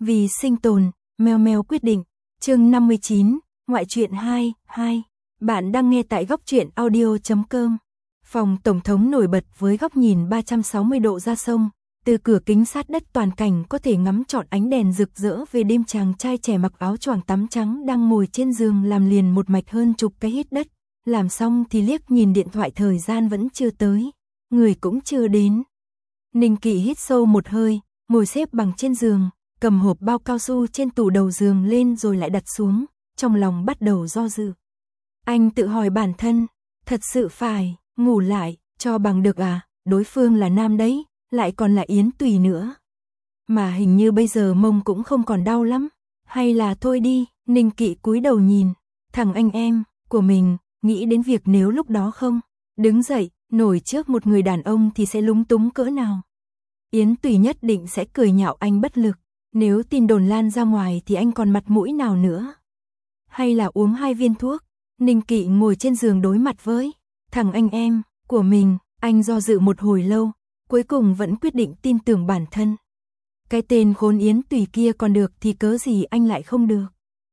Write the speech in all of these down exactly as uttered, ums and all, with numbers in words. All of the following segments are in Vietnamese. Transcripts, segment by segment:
Vì sinh tồn, Meo Meo quyết định. Chương năm mươi chín, ngoại truyện hai, hai. Bạn đang nghe tại góc truyện audio chấm com. Phòng tổng thống nổi bật với góc nhìn ba trăm sáu mươi độ ra sông, từ cửa kính sát đất toàn cảnh có thể ngắm trọn ánh đèn rực rỡ về đêm. Chàng trai trẻ mặc áo choàng tắm trắng đang ngồi trên giường làm liền một mạch hơn chục cái hít đất, làm xong thì liếc nhìn điện thoại, thời gian vẫn chưa tới, người cũng chưa đến. Ninh Kỵ hít sâu một hơi, ngồi xếp bằng trên giường, cầm hộp bao cao su trên tủ đầu giường lên rồi lại đặt xuống, trong lòng bắt đầu do dự. Anh tự hỏi bản thân, thật sự phải ngủ lại cho bằng được à, đối phương là nam đấy, lại còn là Yến Tùy nữa. Mà hình như bây giờ mông cũng không còn đau lắm, hay là thôi đi. Ninh Kỵ cúi đầu nhìn thằng anh em của mình, nghĩ đến việc nếu lúc đó không đứng dậy nổi trước một người đàn ông thì sẽ lúng túng cỡ nào. Yến Tùy nhất định sẽ cười nhạo anh bất lực, nếu tin đồn lan ra ngoài thì anh còn mặt mũi nào nữa. Hay là uống hai viên thuốc. Ninh Kỵ ngồi trên giường đối mặt với thằng anh em của mình, anh do dự một hồi lâu, cuối cùng vẫn quyết định tin tưởng bản thân. Cái tên khốn Yến Tùy kia còn được thì cớ gì anh lại không được.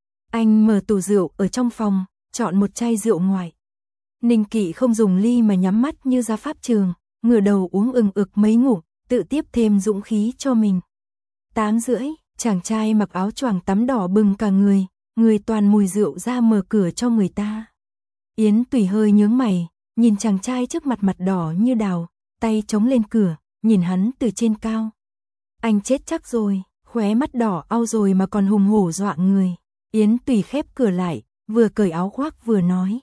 Anh mở tủ rượu ở trong phòng, chọn một chai rượu ngoại. Ninh Kỵ không dùng ly mà nhắm mắt như ra pháp trường, ngửa đầu uống ừng ực mấy ngụm, tự tiếp thêm dũng khí cho mình. Tám rưỡi, chàng trai mặc áo choàng tắm đỏ bừng cả người, người toàn mùi rượu ra mở cửa cho người ta. Yến Tùy hơi nhướng mày, nhìn chàng trai trước mặt, mặt đỏ như đào, tay chống lên cửa, nhìn hắn từ trên cao. Anh chết chắc rồi, khóe mắt đỏ au rồi mà còn hùng hổ dọa người. Yến Tùy khép cửa lại, vừa cởi áo khoác vừa nói.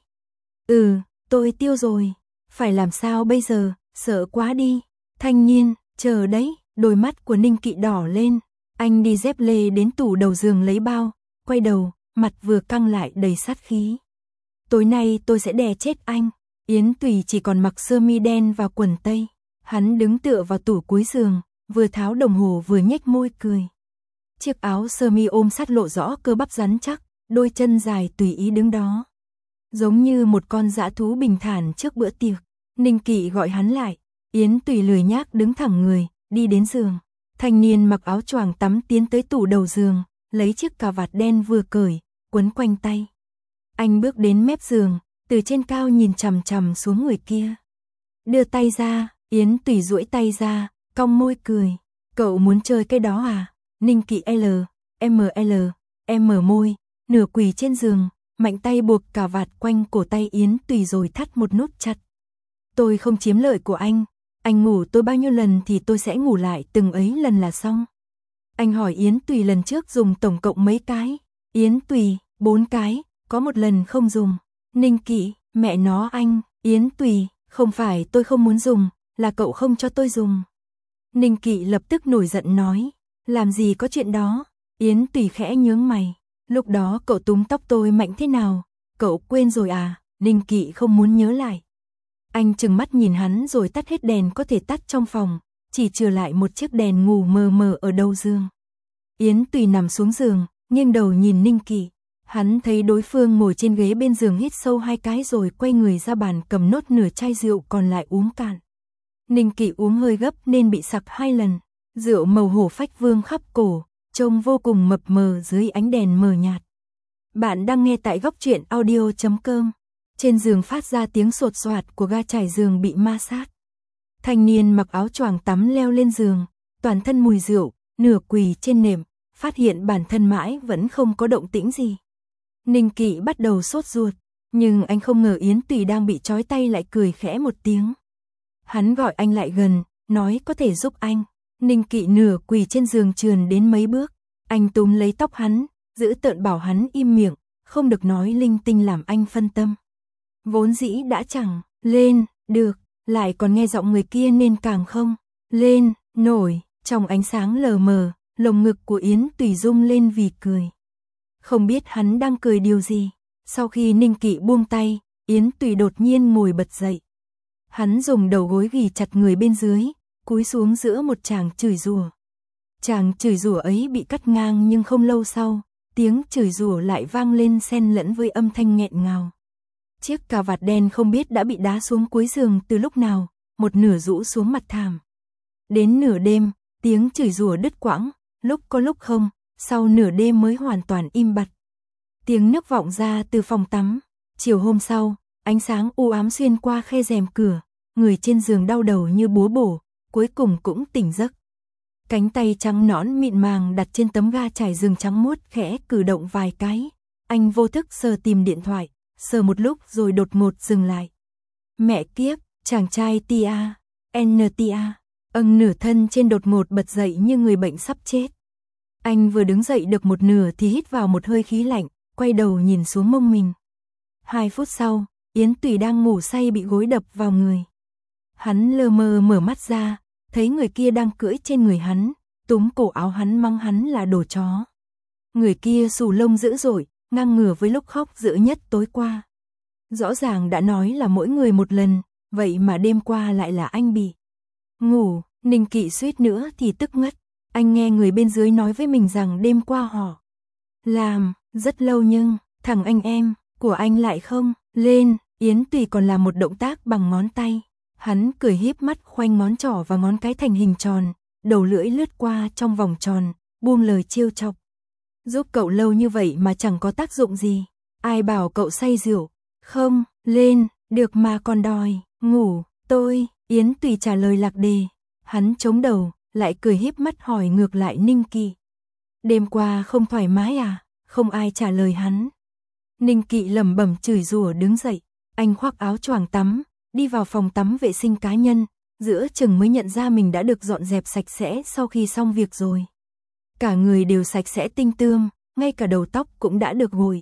Ừ, tôi tiêu rồi, phải làm sao bây giờ, sợ quá đi. Thanh niên, chờ đấy. Đôi mắt của Ninh Kỵ đỏ lên, anh đi dép lê đến tủ đầu giường lấy bao, quay đầu, mặt vừa căng lại đầy sát khí. Tối nay tôi sẽ đè chết anh. Yến Tùy chỉ còn mặc sơ mi đen và quần tây, hắn đứng tựa vào tủ cuối giường, vừa tháo đồng hồ vừa nhếch môi cười. Chiếc áo sơ mi ôm sát lộ rõ cơ bắp rắn chắc, đôi chân dài tùy ý đứng đó, giống như một con dã thú bình thản trước bữa tiệc. Ninh Kỵ gọi hắn lại, Yến Tùy lười nhác đứng thẳng người, đi đến giường. Thanh niên mặc áo choàng tắm tiến tới tủ đầu giường, lấy chiếc cà vạt đen vừa cởi, quấn quanh tay. Anh bước đến mép giường, từ trên cao nhìn chằm chằm xuống người kia. Đưa tay ra, Yến Tùy duỗi tay ra, cong môi cười. Cậu muốn chơi cái đó à? Ninh Kỵ L, M L, M môi, nửa quỳ trên giường, mạnh tay buộc cà vạt quanh cổ tay Yến Tùy rồi thắt một nút chặt. Tôi không chiếm lợi của anh. Anh ngủ tôi bao nhiêu lần thì tôi sẽ ngủ lại từng ấy lần là xong. Anh hỏi Yến Tùy lần trước dùng tổng cộng mấy cái. Yến Tùy, bốn cái, có một lần không dùng. Ninh Kỵ, mẹ nó anh. Yến Tùy, không phải tôi không muốn dùng, là cậu không cho tôi dùng. Ninh Kỵ lập tức nổi giận nói, làm gì có chuyện đó. Yến Tùy khẽ nhướng mày, lúc đó cậu túm tóc tôi mạnh thế nào, cậu quên rồi à? Ninh Kỵ không muốn nhớ lại. Anh trừng mắt nhìn hắn rồi tắt hết đèn có thể tắt trong phòng, chỉ trừ lại một chiếc đèn ngủ mờ mờ ở đầu giường. Yến Tùy nằm xuống giường, nghiêng đầu nhìn Ninh Kỵ. Hắn thấy đối phương ngồi trên ghế bên giường hít sâu hai cái rồi quay người ra bàn cầm nốt nửa chai rượu còn lại uống cạn. Ninh Kỵ uống hơi gấp nên bị sặc hai lần. Rượu màu hổ phách vương khắp cổ, trông vô cùng mập mờ dưới ánh đèn mờ nhạt. Bạn đang nghe tại góc truyện audio chấm com. Trên giường phát ra tiếng sột soạt của ga trải giường bị ma sát. Thanh niên mặc áo choàng tắm leo lên giường, toàn thân mùi rượu, nửa quỳ trên nệm, phát hiện bản thân mãi vẫn không có động tĩnh gì. Ninh Kỵ bắt đầu sốt ruột, nhưng anh không ngờ Yến Tùy đang bị trói tay lại cười khẽ một tiếng. Hắn gọi anh lại gần, nói có thể giúp anh. Ninh Kỵ nửa quỳ trên giường trườn đến mấy bước, anh túm lấy tóc hắn, giữ tợn bảo hắn im miệng, không được nói linh tinh làm anh phân tâm. Vốn dĩ đã chẳng lên được, lại còn nghe giọng người kia nên càng không lên nổi. Trong ánh sáng lờ mờ, lồng ngực của Yến Tùy rung lên vì cười. Không biết hắn đang cười điều gì. Sau khi Ninh Kỵ buông tay, Yến Tùy đột nhiên ngồi bật dậy. Hắn dùng đầu gối ghì chặt người bên dưới, cúi xuống giữa một tràng chửi rủa. Tràng chửi rủa ấy bị cắt ngang nhưng không lâu sau, tiếng chửi rủa lại vang lên xen lẫn với âm thanh nghẹn ngào. Chiếc cà vạt đen không biết đã bị đá xuống cuối giường từ lúc nào, một nửa rũ xuống mặt thảm. Đến nửa đêm, tiếng chửi rủa đứt quãng, lúc có lúc không, sau nửa đêm mới hoàn toàn im bặt. Tiếng nước vọng ra từ phòng tắm. Chiều hôm sau, ánh sáng u ám xuyên qua khe rèm cửa, người trên giường đau đầu như búa bổ, cuối cùng cũng tỉnh giấc. Cánh tay trắng nõn mịn màng đặt trên tấm ga trải giường trắng muốt khẽ cử động vài cái. Anh vô thức sờ tìm điện thoại, sờ một lúc rồi đột ngột dừng lại. Mẹ kiếp, chàng trai Tia, en Tia, âng nửa thân trên đột ngột bật dậy như người bệnh sắp chết. Anh vừa đứng dậy được một nửa thì hít vào một hơi khí lạnh, quay đầu nhìn xuống mông mình. Hai phút sau, Yến Tùy đang ngủ say bị gối đập vào người. Hắn lơ mơ mở mắt ra, thấy người kia đang cưỡi trên người hắn, túm cổ áo hắn mắng hắn là đồ chó. Người kia xù lông dữ dội, ngang ngửa với lúc khóc dữ nhất tối qua. Rõ ràng đã nói là mỗi người một lần, vậy mà đêm qua lại là anh bị ngủ. Ninh Kỵ suýt nữa thì tức ngất. Anh nghe người bên dưới nói với mình rằng đêm qua họ làm rất lâu nhưng thằng anh em của anh lại không lên. Yến Tùy còn làm một động tác bằng ngón tay. Hắn cười híp mắt khoanh ngón trỏ và ngón cái thành hình tròn, đầu lưỡi lướt qua trong vòng tròn, buông lời trêu chọc. Giúp cậu lâu như vậy mà chẳng có tác dụng gì. Ai bảo cậu say rượu, không lên được mà còn đòi ngủ. Tôi, Yến Tùy trả lời lạc đề. Hắn chống đầu, lại cười híp mắt hỏi ngược lại Ninh Kỵ. Đêm qua không thoải mái à? Không ai trả lời hắn. Ninh Kỵ lẩm bẩm chửi rủa đứng dậy. Anh khoác áo choàng tắm, đi vào phòng tắm vệ sinh cá nhân, giữa chừng mới nhận ra mình đã được dọn dẹp sạch sẽ sau khi xong việc rồi. Cả người đều sạch sẽ tinh tươm, ngay cả đầu tóc cũng đã được gội.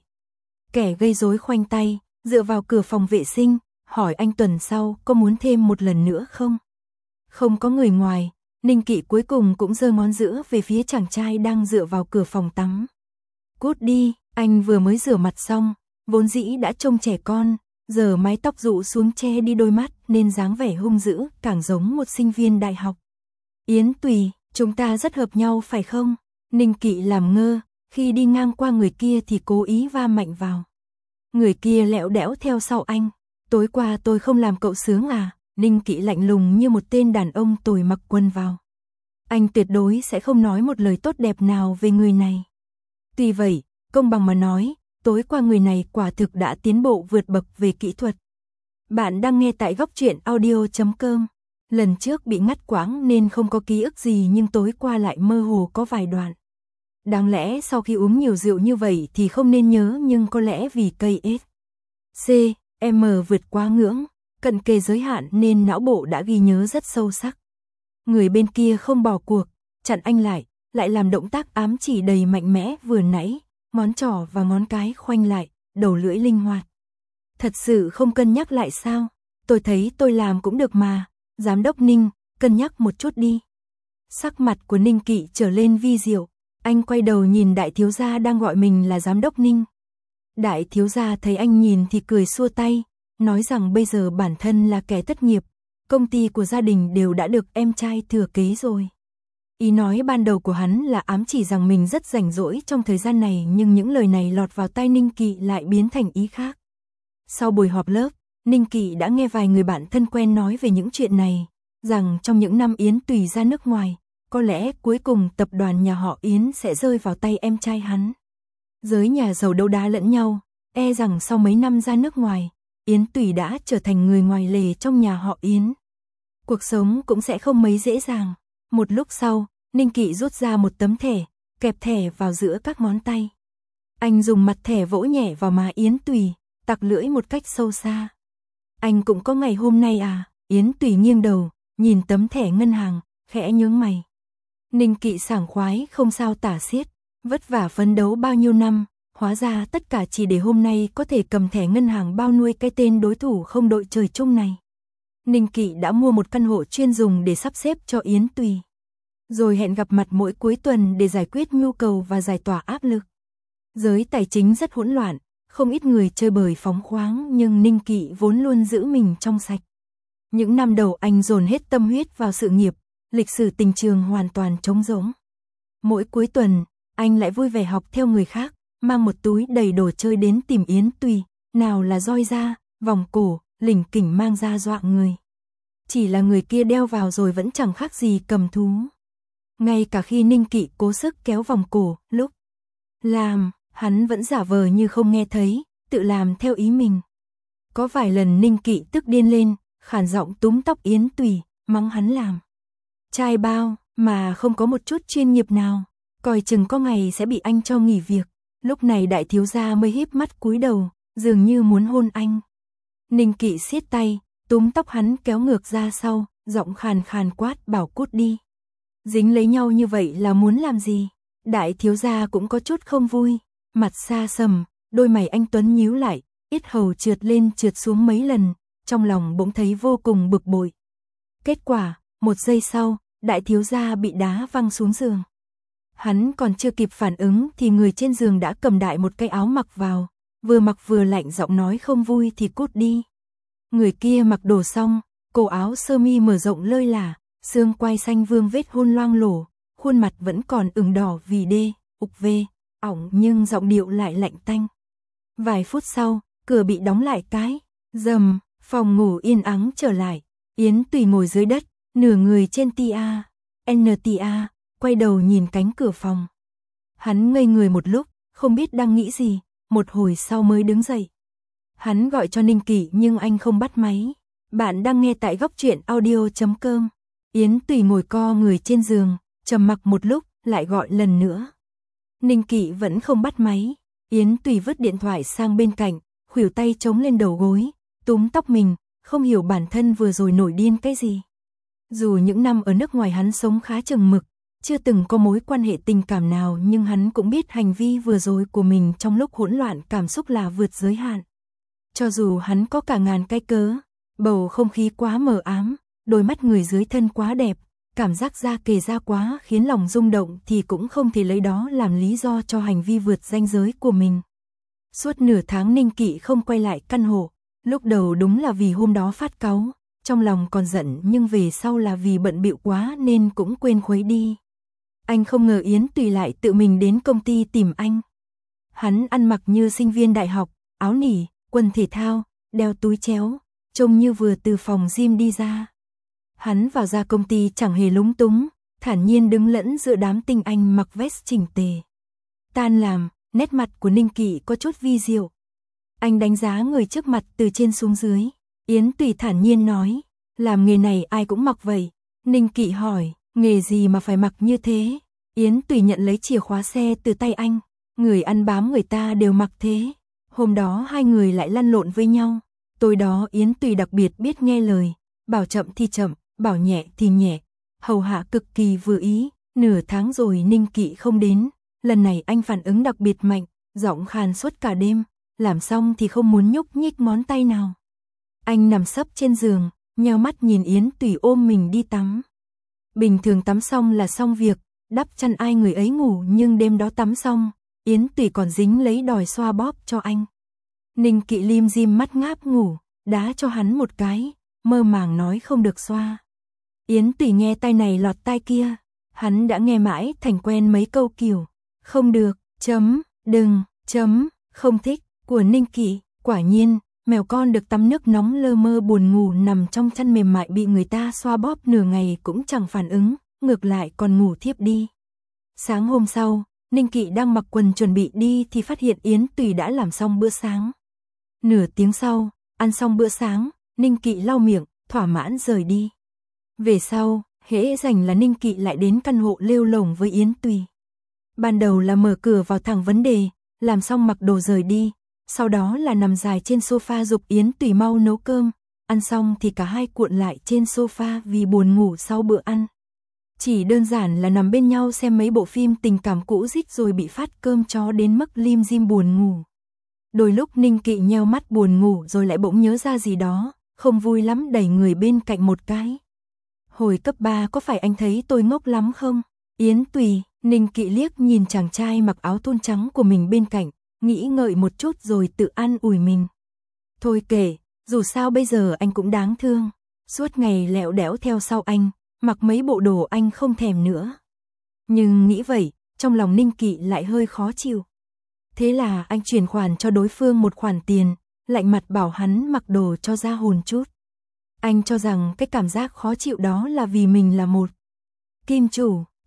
Kẻ gây rối khoanh tay, dựa vào cửa phòng vệ sinh, hỏi anh tuần sau có muốn thêm một lần nữa không? Không có người ngoài, Ninh Kỵ cuối cùng cũng giơ ngón giữa về phía chàng trai đang dựa vào cửa phòng tắm. Cút đi, anh vừa mới rửa mặt xong, vốn dĩ đã trông trẻ con, giờ mái tóc rũ xuống che đi đôi mắt nên dáng vẻ hung dữ càng giống một sinh viên đại học. Yến Tùy, chúng ta rất hợp nhau phải không? Ninh Kỵ làm ngơ, khi đi ngang qua người kia thì cố ý va mạnh vào. Người kia lẹo đẽo theo sau anh. Tối qua tôi không làm cậu sướng à? Ninh Kỵ lạnh lùng như một tên đàn ông tồi mặc quần vào. Anh tuyệt đối sẽ không nói một lời tốt đẹp nào về người này. Tuy vậy, công bằng mà nói, tối qua người này quả thực đã tiến bộ vượt bậc về kỹ thuật. Bạn đang nghe tại góc truyện audio chấm com. Lần trước bị ngắt quãng nên không có ký ức gì nhưng tối qua lại mơ hồ có vài đoạn. Đáng lẽ sau khi uống nhiều rượu như vậy thì không nên nhớ nhưng có lẽ vì cây ết. C, M vượt quá ngưỡng, cận kề giới hạn nên não bộ đã ghi nhớ rất sâu sắc. Người bên kia không bỏ cuộc, chặn anh lại, lại làm động tác ám chỉ đầy mạnh mẽ vừa nãy, ngón trỏ và ngón cái khoanh lại, đầu lưỡi linh hoạt. Thật sự không cân nhắc lại sao? Tôi thấy tôi làm cũng được mà, giám đốc Ninh, cân nhắc một chút đi. Sắc mặt của Ninh Kỵ trở lên vi diệu, anh quay đầu nhìn đại thiếu gia đang gọi mình là giám đốc Ninh. Đại thiếu gia thấy anh nhìn thì cười xua tay, nói rằng bây giờ bản thân là kẻ thất nghiệp, công ty của gia đình đều đã được em trai thừa kế rồi. Ý nói ban đầu của hắn là ám chỉ rằng mình rất rảnh rỗi trong thời gian này nhưng những lời này lọt vào tai Ninh Kỵ lại biến thành ý khác. Sau buổi họp lớp, Ninh Kỵ đã nghe vài người bạn thân quen nói về những chuyện này, rằng trong những năm Yến Tùy ra nước ngoài, có lẽ cuối cùng tập đoàn nhà họ Yến sẽ rơi vào tay em trai hắn. Giới nhà giàu đấu đá lẫn nhau, e rằng sau mấy năm ra nước ngoài, Yến Tùy đã trở thành người ngoài lề trong nhà họ Yến. Cuộc sống cũng sẽ không mấy dễ dàng. Một lúc sau, Ninh Kỵ rút ra một tấm thẻ, kẹp thẻ vào giữa các ngón tay. Anh dùng mặt thẻ vỗ nhẹ vào má Yến Tùy, tặc lưỡi một cách sâu xa. Anh cũng có ngày hôm nay à? Yến Tùy nghiêng đầu, nhìn tấm thẻ ngân hàng, khẽ nhướng mày. Ninh Kỵ sảng khoái không sao tả xiết, vất vả phấn đấu bao nhiêu năm, hóa ra tất cả chỉ để hôm nay có thể cầm thẻ ngân hàng bao nuôi cái tên đối thủ không đội trời chung này. Ninh Kỵ đã mua một căn hộ chuyên dùng để sắp xếp cho Yến Tùy, rồi hẹn gặp mặt mỗi cuối tuần để giải quyết nhu cầu và giải tỏa áp lực. Giới tài chính rất hỗn loạn, không ít người chơi bời phóng khoáng nhưng Ninh Kỵ vốn luôn giữ mình trong sạch. Những năm đầu anh dồn hết tâm huyết vào sự nghiệp, lịch sử tình trường hoàn toàn trống rỗng. Mỗi cuối tuần, anh lại vui vẻ học theo người khác, mang một túi đầy đồ chơi đến tìm Yến Tùy, nào là roi da, vòng cổ, lỉnh kỉnh mang ra dọa người. Chỉ là người kia đeo vào rồi vẫn chẳng khác gì cầm thú. Ngay cả khi Ninh Kỵ cố sức kéo vòng cổ, lúc làm, hắn vẫn giả vờ như không nghe thấy, tự làm theo ý mình. Có vài lần Ninh Kỵ tức điên lên, khàn giọng túm tóc Yến Tùy, mắng hắn làm trai bao, mà không có một chút chuyên nghiệp nào, coi chừng có ngày sẽ bị anh cho nghỉ việc. Lúc này đại thiếu gia mới híp mắt cúi đầu, dường như muốn hôn anh. Ninh Kỵ siết tay, túm tóc hắn kéo ngược ra sau, giọng khàn khàn quát bảo cút đi. Dính lấy nhau như vậy là muốn làm gì? Đại thiếu gia cũng có chút không vui, mặt xa sầm, đôi mày anh tuấn nhíu lại, yết hầu trượt lên trượt xuống mấy lần, trong lòng bỗng thấy vô cùng bực bội. Kết quả, một giây sau, đại thiếu gia bị đá văng xuống giường. Hắn còn chưa kịp phản ứng thì người trên giường đã cầm đại một cái áo mặc vào, vừa mặc vừa lạnh giọng nói không vui thì cút đi. Người kia mặc đồ xong, cổ áo sơ mi mở rộng lơi là, xương quai xanh vương vết hôn loang lổ, khuôn mặt vẫn còn ửng đỏ vì đê, ục vê, ỏng nhưng giọng điệu lại lạnh tanh. Vài phút sau, cửa bị đóng lại cái, rầm, phòng ngủ yên ắng trở lại, Yến Tùy ngồi dưới đất, nửa người trên tia, en tê a, quay đầu nhìn cánh cửa phòng. Hắn ngây người một lúc, không biết đang nghĩ gì, một hồi sau mới đứng dậy. Hắn gọi cho Ninh Kỵ nhưng anh không bắt máy. Bạn đang nghe tại góc truyện audio chấm com. Yến Tùy ngồi co người trên giường, trầm mặc một lúc, lại gọi lần nữa. Ninh Kỵ vẫn không bắt máy. Yến Tùy vứt điện thoại sang bên cạnh, khuỷu tay chống lên đầu gối, túm tóc mình, không hiểu bản thân vừa rồi nổi điên cái gì. Dù những năm ở nước ngoài hắn sống khá chừng mực, chưa từng có mối quan hệ tình cảm nào, nhưng hắn cũng biết hành vi vừa rồi của mình trong lúc hỗn loạn cảm xúc là vượt giới hạn. Cho dù hắn có cả ngàn cái cớ, bầu không khí quá mờ ám, đôi mắt người dưới thân quá đẹp, cảm giác da kề da quá khiến lòng rung động thì cũng không thể lấy đó làm lý do cho hành vi vượt ranh giới của mình. Suốt nửa tháng Ninh Kỵ không quay lại căn hộ, lúc đầu đúng là vì hôm đó phát cáu, trong lòng còn giận nhưng về sau là vì bận bịu quá nên cũng quên khuấy đi. Anh không ngờ Yến Tùy lại tự mình đến công ty tìm anh. Hắn ăn mặc như sinh viên đại học, áo nỉ, quần thể thao, đeo túi chéo, trông như vừa từ phòng gym đi ra. Hắn vào ra công ty chẳng hề lúng túng, thản nhiên đứng lẫn giữa đám tinh anh mặc vest chỉnh tề. Tan làm, nét mặt của Ninh Kỵ có chút vi diệu. Anh đánh giá người trước mặt từ trên xuống dưới. Yến Tùy thản nhiên nói, làm nghề này ai cũng mặc vậy. Ninh Kỵ hỏi, nghề gì mà phải mặc như thế? Yến Tùy nhận lấy chìa khóa xe từ tay anh, người ăn bám người ta đều mặc thế. Hôm đó hai người lại lăn lộn với nhau. Tối đó Yến Tùy đặc biệt biết nghe lời, bảo chậm thì chậm, bảo nhẹ thì nhẹ, hầu hạ cực kỳ vừa ý. Nửa tháng rồi Ninh Kỵ không đến, lần này anh phản ứng đặc biệt mạnh, giọng khàn suốt cả đêm, làm xong thì không muốn nhúc nhích ngón tay nào. Anh nằm sấp trên giường, nheo mắt nhìn Yến Tùy ôm mình đi tắm. Bình thường tắm xong là xong việc, đắp chăn ai người ấy ngủ, nhưng đêm đó tắm xong, Yến Tùy còn dính lấy đòi xoa bóp cho anh. Ninh Kỵ lim dim mắt ngáp ngủ, đá cho hắn một cái, mơ màng nói không được xoa. Yến Tùy nghe tai này lọt tai kia, hắn đã nghe mãi thành quen mấy câu kiểu không được, chấm, đừng, chấm, không thích của Ninh Kỵ. Quả nhiên, mèo con được tắm nước nóng lơ mơ buồn ngủ nằm trong chăn mềm mại bị người ta xoa bóp nửa ngày cũng chẳng phản ứng, ngược lại còn ngủ thiếp đi. Sáng hôm sau, Ninh Kỵ đang mặc quần chuẩn bị đi thì phát hiện Yến Tùy đã làm xong bữa sáng. Nửa tiếng sau, ăn xong bữa sáng, Ninh Kỵ lau miệng, thỏa mãn rời đi. Về sau, hễ rảnh là Ninh Kỵ lại đến căn hộ lêu lổng với Yến Tùy. Ban đầu là mở cửa vào thẳng vấn đề, làm xong mặc đồ rời đi, sau đó là nằm dài trên sofa giục Yến Tùy mau nấu cơm, ăn xong thì cả hai cuộn lại trên sofa vì buồn ngủ sau bữa ăn. Chỉ đơn giản là nằm bên nhau xem mấy bộ phim tình cảm cũ rích rồi bị phát cơm chó đến mức lim dim buồn ngủ. Đôi lúc Ninh Kỵ nheo mắt buồn ngủ rồi lại bỗng nhớ ra gì đó, không vui lắm đẩy người bên cạnh một cái. Hồi cấp ba có phải anh thấy tôi ngốc lắm không? Yến Tùy, Ninh Kỵ liếc nhìn chàng trai mặc áo thun trắng của mình bên cạnh, nghĩ ngợi một chút rồi tự an ủi mình. Thôi kể, dù sao bây giờ anh cũng đáng thương, suốt ngày lẹo đẽo theo sau anh, mặc mấy bộ đồ anh không thèm nữa. Nhưng nghĩ vậy, trong lòng Ninh Kỵ lại hơi khó chịu. Thế là anh chuyển khoản cho đối phương một khoản tiền, lạnh mặt bảo hắn mặc đồ cho ra hồn chút. Anh cho rằng cái cảm giác khó chịu đó là vì mình là một kim chủ,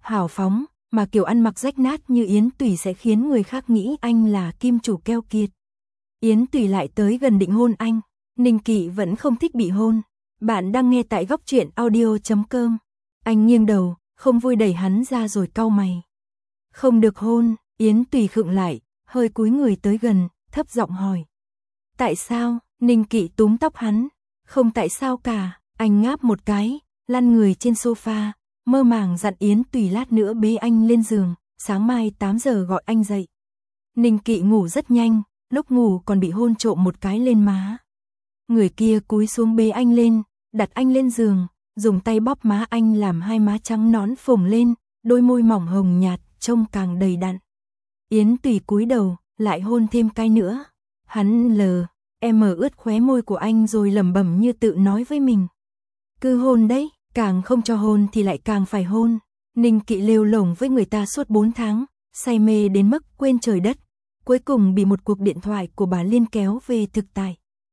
hào phóng, mà kiểu ăn mặc rách nát như Yến Tùy sẽ khiến người khác nghĩ anh là kim chủ keo kiệt. Yến Tùy lại tới gần định hôn anh, Ninh Kỵ vẫn không thích bị hôn. Bạn đang nghe tại góc truyện audio chấm com. Anh nghiêng đầu, không vui đẩy hắn ra rồi cau mày. Không được hôn, Yến Tùy khựng lại, hơi cúi người tới gần, thấp giọng hỏi. Tại sao? Ninh Kỵ túm tóc hắn. Không tại sao cả, anh ngáp một cái, lăn người trên sofa, mơ màng dặn Yến Tùy lát nữa bế anh lên giường, sáng mai tám giờ gọi anh dậy. Ninh Kỵ ngủ rất nhanh, lúc ngủ còn bị hôn trộm một cái lên má. Người kia cúi xuống bế anh lên, đặt anh lên giường, dùng tay bóp má anh làm hai má trắng nõn phồng lên, đôi môi mỏng hồng nhạt, trông càng đầy đặn. Yến Tùy cúi đầu, lại hôn thêm cái nữa. Hắn lờ, em mở ướt khóe môi của anh rồi lẩm bẩm như tự nói với mình. Cứ hôn đấy, càng không cho hôn thì lại càng phải hôn. Ninh Kỵ lêu lổng với người ta suốt bốn tháng, say mê đến mức quên trời đất. Cuối cùng bị một cuộc điện thoại của bà Liên kéo về thực tại.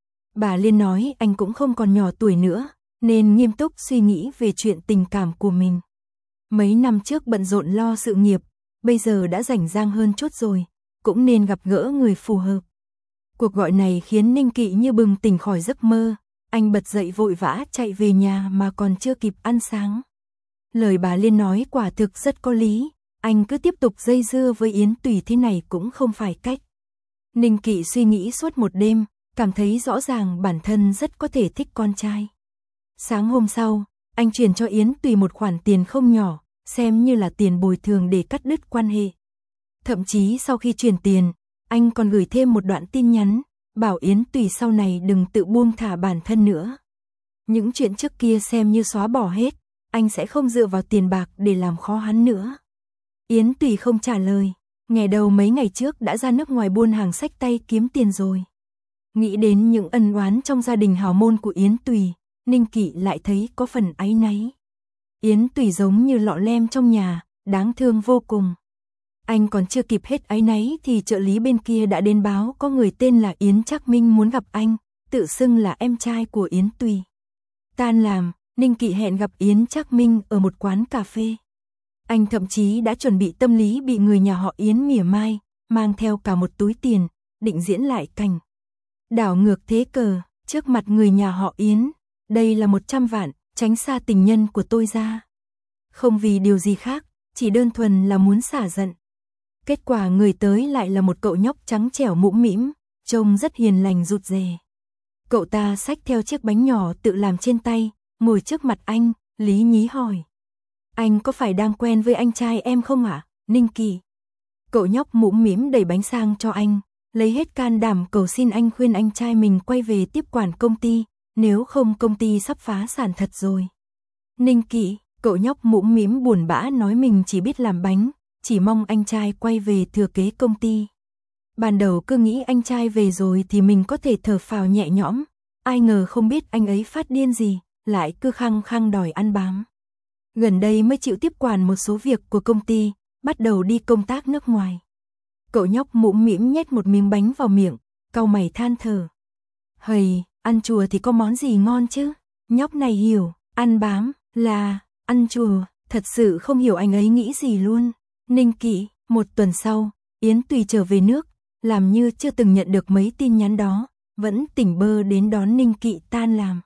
Bà Liên nói anh cũng không còn nhỏ tuổi nữa, nên nghiêm túc suy nghĩ về chuyện tình cảm của mình. Mấy năm trước bận rộn lo sự nghiệp, bây giờ đã rảnh rang hơn chút rồi, cũng nên gặp gỡ người phù hợp. Cuộc gọi này khiến Ninh Kỵ như bừng tỉnh khỏi giấc mơ, anh bật dậy vội vã chạy về nhà mà còn chưa kịp ăn sáng. Lời bà Liên nói quả thực rất có lý, anh cứ tiếp tục dây dưa với Yến Tùy thế này cũng không phải cách. Ninh Kỵ suy nghĩ suốt một đêm, cảm thấy rõ ràng bản thân rất có thể thích con trai. Sáng hôm sau, anh chuyển cho Yến Tùy một khoản tiền không nhỏ, xem như là tiền bồi thường để cắt đứt quan hệ. Thậm chí sau khi chuyển tiền, anh còn gửi thêm một đoạn tin nhắn, bảo Yến Tùy sau này đừng tự buông thả bản thân nữa. Những chuyện trước kia xem như xóa bỏ hết, anh sẽ không dựa vào tiền bạc để làm khó hắn nữa. Yến Tùy không trả lời, nghe đầu mấy ngày trước đã ra nước ngoài buôn hàng xách tay kiếm tiền rồi. Nghĩ đến những ân oán trong gia đình hào môn của Yến Tùy, Ninh Kỵ lại thấy có phần áy náy. Yến Tùy giống như lọ lem trong nhà, đáng thương vô cùng. Anh còn chưa kịp hết áy náy thì trợ lý bên kia đã đến báo có người tên là Yến Trác Minh muốn gặp anh, tự xưng là em trai của Yến Tùy. Tan làm, Ninh Kỵ hẹn gặp Yến Trác Minh ở một quán cà phê. Anh thậm chí đã chuẩn bị tâm lý bị người nhà họ Yến mỉa mai, mang theo cả một túi tiền, định diễn lại cảnh đảo ngược thế cờ, trước mặt người nhà họ Yến, đây là một trăm vạn, tránh xa tình nhân của tôi ra. Không vì điều gì khác, chỉ đơn thuần là muốn xả giận. Kết quả người tới lại là một cậu nhóc trắng trẻo mũm mĩm, trông rất hiền lành rụt rè. Cậu ta xách theo chiếc bánh nhỏ tự làm trên tay, ngồi trước mặt anh, lý nhí hỏi. Anh có phải đang quen với anh trai em không ạ, Ninh Kỵ? Cậu nhóc mũm mĩm đẩy bánh sang cho anh, lấy hết can đảm cầu xin anh khuyên anh trai mình quay về tiếp quản công ty, nếu không công ty sắp phá sản thật rồi. Ninh Kỵ, cậu nhóc mũm mĩm buồn bã nói mình chỉ biết làm bánh, chỉ mong anh trai quay về thừa kế công ty. Ban đầu cứ nghĩ anh trai về rồi thì mình có thể thở phào nhẹ nhõm, ai ngờ không biết anh ấy phát điên gì, lại cứ khăng khăng đòi ăn bám. Gần đây mới chịu tiếp quản một số việc của công ty, bắt đầu đi công tác nước ngoài. Cậu nhóc mũm mĩm nhét một miếng bánh vào miệng, cau mày than thở. Hầy, ăn chùa thì có món gì ngon chứ? Nhóc này hiểu, ăn bám là ăn chùa, thật sự không hiểu anh ấy nghĩ gì luôn. Ninh Kỵ, một tuần sau, Yến Tùy trở về nước, làm như chưa từng nhận được mấy tin nhắn đó, vẫn tỉnh bơ đến đón Ninh Kỵ tan làm.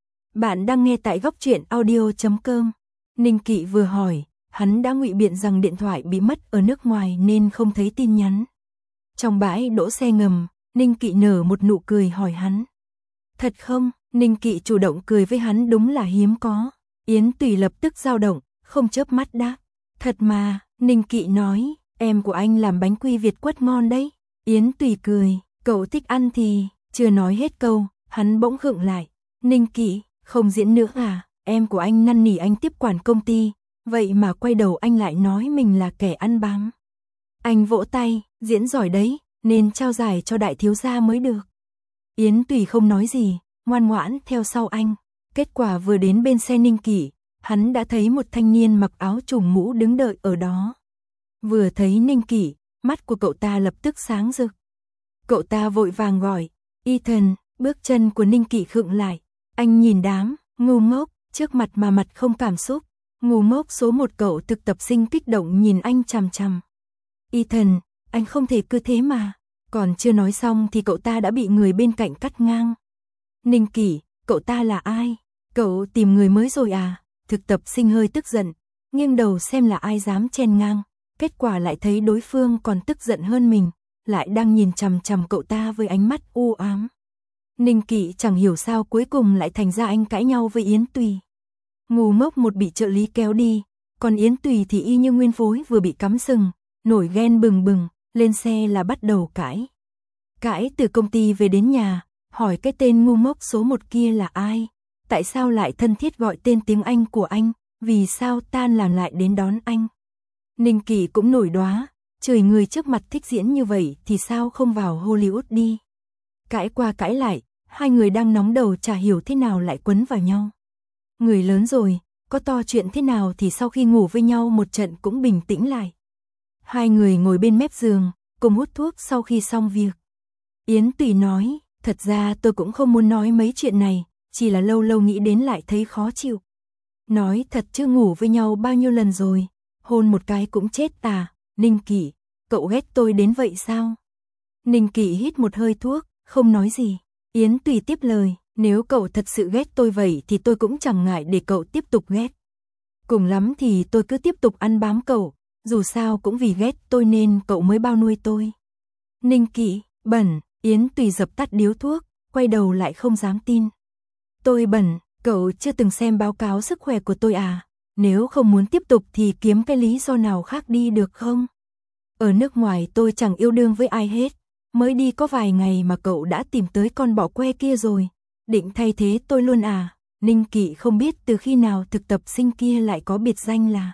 Bạn đang nghe tại góc truyện audio chấm com. Ninh Kỵ vừa hỏi, hắn đã ngụy biện rằng điện thoại bị mất ở nước ngoài nên không thấy tin nhắn. Trong bãi đỗ xe ngầm, Ninh Kỵ nở một nụ cười hỏi hắn. Thật không? Ninh Kỵ chủ động cười với hắn đúng là hiếm có. Yến Tùy lập tức dao động, không chớp mắt đáp. Thật mà, Ninh Kỵ nói, em của anh làm bánh quy Việt quất ngon đấy. Yến Tùy cười, cậu thích ăn thì, chưa nói hết câu, hắn bỗng khựng lại. Ninh Kỵ, không diễn nữa à, em của anh năn nỉ anh tiếp quản công ty, vậy mà quay đầu anh lại nói mình là kẻ ăn bám. Anh vỗ tay, diễn giỏi đấy, nên trao giải cho đại thiếu gia mới được. Yến Tùy không nói gì, ngoan ngoãn theo sau anh. Kết quả vừa đến bên xe Ninh Kỵ, hắn đã thấy một thanh niên mặc áo trùm mũ đứng đợi ở đó. Vừa thấy Ninh Kỵ, mắt của cậu ta lập tức sáng rực. Cậu ta vội vàng gọi, Ethan, bước chân của Ninh Kỵ khựng lại. Anh nhìn đám, ngu ngốc, trước mặt mà mặt không cảm xúc. Ngu ngốc số một cậu thực tập sinh kích động nhìn anh chằm chằm. Ethan, anh không thể cứ thế mà. Còn chưa nói xong thì cậu ta đã bị người bên cạnh cắt ngang. Ninh Kỷ, cậu ta là ai? Cậu tìm người mới rồi à? Thực tập sinh hơi tức giận, nghiêng đầu xem là ai dám chen ngang. Kết quả lại thấy đối phương còn tức giận hơn mình, lại đang nhìn chằm chằm cậu ta với ánh mắt u ám. Ninh Kỷ chẳng hiểu sao cuối cùng lại thành ra anh cãi nhau với Yến Tùy. Ngu ngốc một bị trợ lý kéo đi, còn Yến Tùy thì y như nguyên phối vừa bị cắm sừng, nổi ghen bừng bừng, lên xe là bắt đầu cãi. Cãi từ công ty về đến nhà, hỏi cái tên ngu ngốc số một kia là ai, tại sao lại thân thiết gọi tên tiếng Anh của anh, vì sao tan làm lại đến đón anh. Ninh Kỷ cũng nổi đoá, trời người trước mặt thích diễn như vậy thì sao không vào Hollywood đi. Cãi qua cãi lại, hai người đang nóng đầu chả hiểu thế nào lại quấn vào nhau. Người lớn rồi, có to chuyện thế nào thì sau khi ngủ với nhau một trận cũng bình tĩnh lại. Hai người ngồi bên mép giường, cùng hút thuốc sau khi xong việc. Yến Tùy nói, thật ra tôi cũng không muốn nói mấy chuyện này, chỉ là lâu lâu nghĩ đến lại thấy khó chịu. Nói thật chứ ngủ với nhau bao nhiêu lần rồi, hôn một cái cũng chết tà. Ninh Kỷ, cậu ghét tôi đến vậy sao? Ninh Kỷ hít một hơi thuốc, không nói gì. Yến Tùy tiếp lời, nếu cậu thật sự ghét tôi vậy thì tôi cũng chẳng ngại để cậu tiếp tục ghét. Cùng lắm thì tôi cứ tiếp tục ăn bám cậu, dù sao cũng vì ghét tôi nên cậu mới bao nuôi tôi. Ninh Kỷ, bẩn. Yến Tùy dập tắt điếu thuốc, quay đầu lại không dám tin. Tôi bẩn, cậu chưa từng xem báo cáo sức khỏe của tôi à? Nếu không muốn tiếp tục thì kiếm cái lý do nào khác đi được không? Ở nước ngoài tôi chẳng yêu đương với ai hết, mới đi có vài ngày mà cậu đã tìm tới con bỏ que kia rồi, định thay thế tôi luôn à? Ninh Kỷ không biết từ khi nào thực tập sinh kia lại có biệt danh là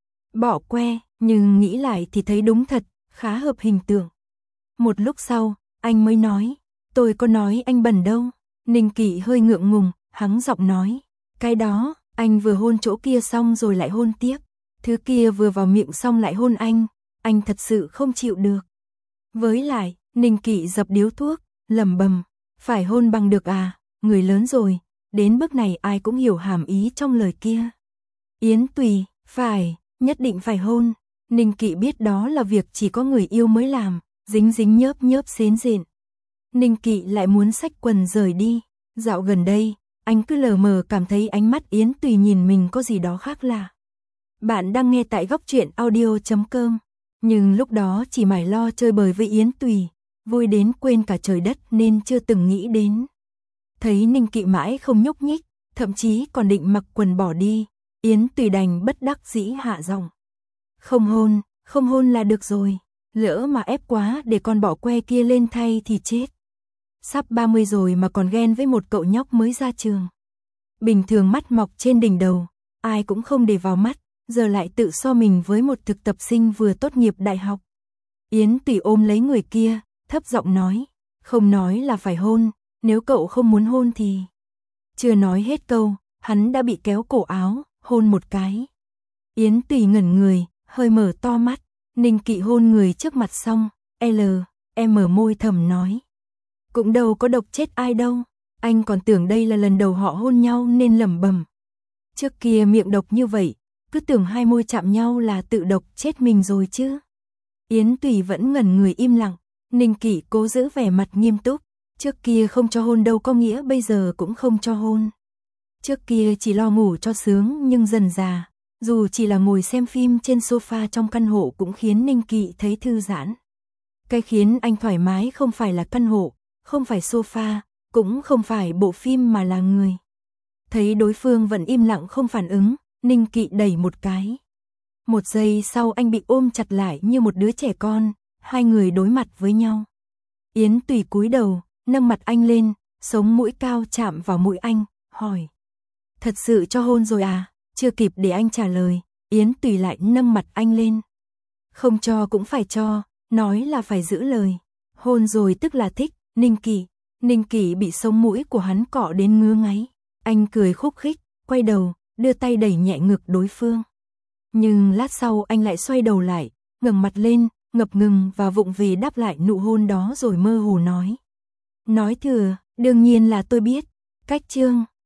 bỏ que, nhưng nghĩ lại thì thấy đúng thật, khá hợp hình tượng. Một lúc sau, anh mới nói, tôi có nói anh bẩn đâu. Ninh Kỷ hơi ngượng ngùng, hắng giọng nói, cái đó, anh vừa hôn chỗ kia xong rồi lại hôn tiếp, thứ kia vừa vào miệng xong lại hôn anh, anh thật sự không chịu được. Với lại, Ninh Kỷ dập điếu thuốc, lẩm bẩm, phải hôn bằng được à, người lớn rồi, đến bước này ai cũng hiểu hàm ý trong lời kia. Yến Tùy, phải, nhất định phải hôn. Ninh Kỷ biết đó là việc chỉ có người yêu mới làm, dính dính nhớp nhớp xến rện. Ninh Kỷ lại muốn xách quần rời đi. Dạo gần đây, anh cứ lờ mờ cảm thấy ánh mắt Yến Tùy nhìn mình có gì đó khác lạ. Bạn đang nghe tại góc truyện audio chấm com, nhưng lúc đó chỉ mải lo chơi bời với Yến Tùy, vui đến quên cả trời đất nên chưa từng nghĩ đến. Thấy Ninh Kỷ mãi không nhúc nhích, thậm chí còn định mặc quần bỏ đi, Yến Tùy đành bất đắc dĩ hạ giọng. Không hôn, không hôn là được rồi, lỡ mà ép quá để con bỏ que kia lên thay thì chết. Sắp ba mươi rồi mà còn ghen với một cậu nhóc mới ra trường. Bình thường mắt mọc trên đỉnh đầu, ai cũng không để vào mắt, giờ lại tự so mình với một thực tập sinh vừa tốt nghiệp đại học. Yến Tùy ôm lấy người kia, thấp giọng nói, không nói là phải hôn, nếu cậu không muốn hôn thì... Chưa nói hết câu, hắn đã bị kéo cổ áo, hôn một cái. Yến Tùy ngẩn người, hơi mở to mắt, Ninh Kỷ hôn người trước mặt xong, L, em mở môi thầm nói. Cũng đâu có độc chết ai đâu, anh còn tưởng đây là lần đầu họ hôn nhau nên lẩm bẩm. Trước kia miệng độc như vậy, cứ tưởng hai môi chạm nhau là tự độc chết mình rồi chứ. Yến Tùy vẫn ngẩn người im lặng, Ninh Kỷ cố giữ vẻ mặt nghiêm túc, trước kia không cho hôn đâu có nghĩa bây giờ cũng không cho hôn. Trước kia chỉ lo ngủ cho sướng nhưng dần dà, dù chỉ là ngồi xem phim trên sofa trong căn hộ cũng khiến Ninh Kỷ thấy thư giãn. Cái khiến anh thoải mái không phải là căn hộ, không phải sofa, cũng không phải bộ phim mà là người. Thấy đối phương vẫn im lặng không phản ứng, Ninh Kỷ đẩy một cái. Một giây sau anh bị ôm chặt lại như một đứa trẻ con, hai người đối mặt với nhau. Yến Tùy cúi đầu, nâng mặt anh lên, sống mũi cao chạm vào mũi anh, hỏi. Thật sự cho hôn rồi à? Chưa kịp để anh trả lời, Yến Tùy lại nâng mặt anh lên. Không cho cũng phải cho, nói là phải giữ lời. Hôn rồi tức là thích, Ninh Kỷ. Ninh Kỷ bị sống mũi của hắn cọ đến ngứa ngáy. Anh cười khúc khích, quay đầu, đưa tay đẩy nhẹ ngực đối phương. Nhưng lát sau anh lại xoay đầu lại, ngẩng mặt lên, ngập ngừng và vụng về đáp lại nụ hôn đó rồi mơ hồ nói. Nói thừa, đương nhiên là tôi biết. Cách chương